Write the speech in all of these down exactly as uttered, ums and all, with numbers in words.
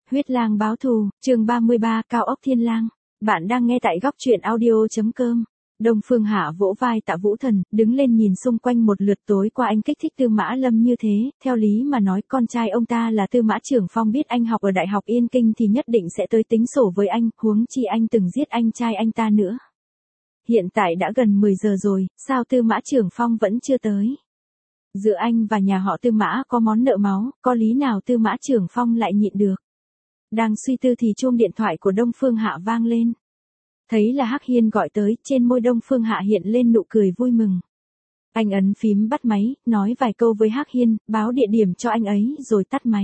Huyết lang báo thù, chương ba mươi ba, Cao ốc Thiên Lang. Bạn đang nghe tại góc truyện audio.com. Đông Phương Hạ vỗ vai Tạ Vũ Thần, đứng lên nhìn xung quanh một lượt. Tối qua anh kích thích Tư Mã Lâm như thế, theo lý mà nói con trai ông ta là Tư Mã Trưởng Phong biết anh học ở Đại học Yên Kinh thì nhất định sẽ tới tính sổ với anh, huống chi anh từng giết anh trai anh ta nữa. Hiện tại đã gần mười giờ rồi, sao Tư Mã Trưởng Phong vẫn chưa tới? Giữa anh và nhà họ Tư Mã có món nợ máu, có lý nào Tư Mã Trưởng Phong lại nhịn được? Đang suy tư thì chuông điện thoại của Đông Phương Hạ vang lên. Thấy là Hắc Hiên gọi tới, trên môi Đông Phương Hạ hiện lên nụ cười vui mừng. Anh ấn phím bắt máy, nói vài câu với Hắc Hiên, báo địa điểm cho anh ấy rồi tắt máy.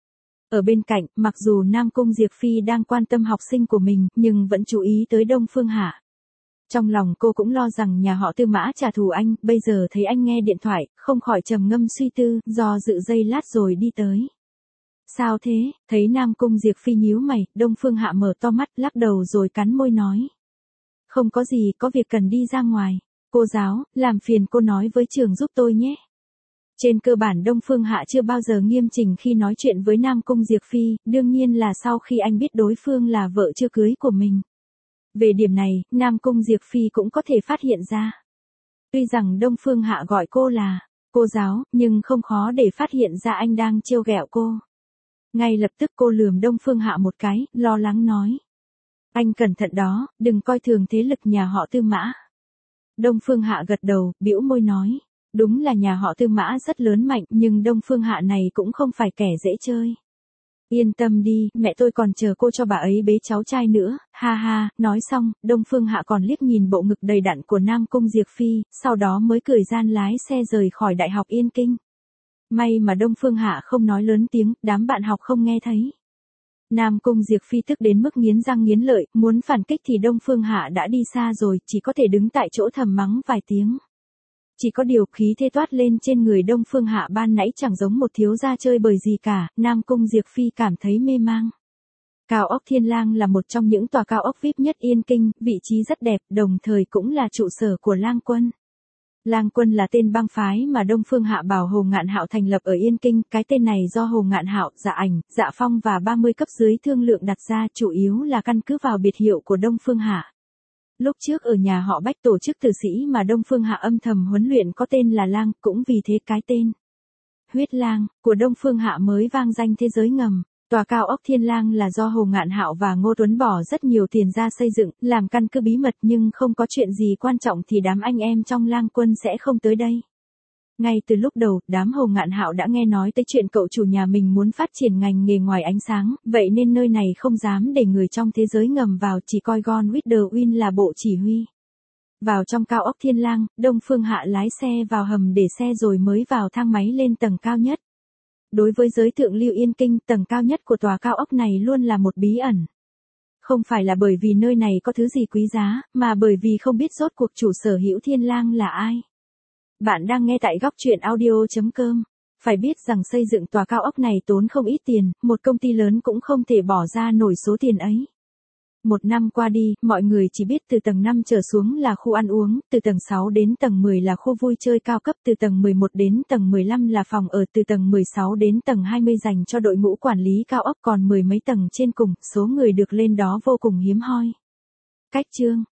Ở bên cạnh, mặc dù Nam Cung Diệp Phi đang quan tâm học sinh của mình, nhưng vẫn chú ý tới Đông Phương Hạ. Trong lòng cô cũng lo rằng nhà họ Tư Mã trả thù anh, bây giờ thấy anh nghe điện thoại, không khỏi trầm ngâm suy tư, do dự giây lát rồi đi tới. Sao thế? Thấy Nam Cung Diệp Phi nhíu mày, Đông Phương Hạ mở to mắt, lắc đầu rồi cắn môi nói. Không có gì, có việc cần đi ra ngoài. Cô giáo, làm phiền cô nói với trường giúp tôi nhé. Trên cơ bản Đông Phương Hạ chưa bao giờ nghiêm chỉnh khi nói chuyện với Nam Cung Diệp Phi, đương nhiên là sau khi anh biết đối phương là vợ chưa cưới của mình. Về điểm này, Nam Cung Diệp Phi cũng có thể phát hiện ra. Tuy rằng Đông Phương Hạ gọi cô là cô giáo, nhưng không khó để phát hiện ra anh đang trêu ghẹo cô. Ngay lập tức cô lườm Đông Phương Hạ một cái, lo lắng nói. Anh cẩn thận đó, đừng coi thường thế lực nhà họ Tư Mã. Đông Phương Hạ gật đầu, bĩu môi nói. Đúng là nhà họ Tư Mã rất lớn mạnh, nhưng Đông Phương Hạ này cũng không phải kẻ dễ chơi. Yên tâm đi, mẹ tôi còn chờ cô cho bà ấy bế cháu trai nữa, ha ha. Nói xong, Đông Phương Hạ còn liếc nhìn bộ ngực đầy đặn của Nam Cung Diệp Phi, sau đó mới cười gian lái xe rời khỏi Đại học Yên Kinh. May mà Đông Phương Hạ không nói lớn tiếng, đám bạn học không nghe thấy. Nam Cung Diệp Phi tức đến mức nghiến răng nghiến lợi, muốn phản kích thì Đông Phương Hạ đã đi xa rồi, chỉ có thể đứng tại chỗ thầm mắng vài tiếng. Chỉ có điều khí thế toát lên trên người Đông Phương Hạ ban nãy chẳng giống một thiếu gia chơi bời gì cả, Nam Cung Diệp Phi cảm thấy mê mang. Cao ốc Thiên Lang là một trong những tòa cao ốc vi ai pi nhất Yên Kinh, vị trí rất đẹp, đồng thời cũng là trụ sở của Lang Quân. Lang Quân là tên bang phái mà Đông Phương Hạ bảo Hồ Ngạn Hạo thành lập ở Yên Kinh, cái tên này do Hồ Ngạn Hạo, Dạ Ảnh, Dạ Phong và ba mươi cấp dưới thương lượng đặt ra, chủ yếu là căn cứ vào biệt hiệu của Đông Phương Hạ. Lúc trước ở nhà họ Bách tổ chức tử sĩ mà Đông Phương Hạ âm thầm huấn luyện có tên là Lang, cũng vì thế cái tên Huyết Lang của Đông Phương Hạ mới vang danh thế giới ngầm. Tòa cao ốc Thiên Lang là do Hồ Ngạn Hạo và Ngô Tuấn bỏ rất nhiều tiền ra xây dựng, làm căn cứ bí mật, nhưng không có chuyện gì quan trọng thì đám anh em trong Lang Quân sẽ không tới đây. Ngay từ lúc đầu, đám Hồ Ngạn Hạo đã nghe nói tới chuyện cậu chủ nhà mình muốn phát triển ngành nghề ngoài ánh sáng, vậy nên nơi này không dám để người trong thế giới ngầm vào, chỉ coi Gone with the Wind là bộ chỉ huy. Vào trong cao ốc Thiên Lang, Đông Phương Hạ lái xe vào hầm để xe rồi mới vào thang máy lên tầng cao nhất. Đối với giới thượng lưu Yên Kinh, tầng cao nhất của tòa cao ốc này luôn là một bí ẩn. Không phải là bởi vì nơi này có thứ gì quý giá, mà bởi vì không biết rốt cuộc chủ sở hữu Thiên Lang là ai. Bạn đang nghe tại góc truyện audio.com. Phải biết rằng xây dựng tòa cao ốc này tốn không ít tiền, một công ty lớn cũng không thể bỏ ra nổi số tiền ấy. Một năm qua đi, mọi người chỉ biết từ tầng năm trở xuống là khu ăn uống, từ tầng sáu đến tầng mười là khu vui chơi cao cấp, từ tầng mười một đến tầng mười lăm là phòng ở, từ tầng mười sáu đến tầng hai mươi dành cho đội ngũ quản lý cao ốc, còn mười mấy tầng trên cùng, số người được lên đó vô cùng hiếm hoi. Cách chương,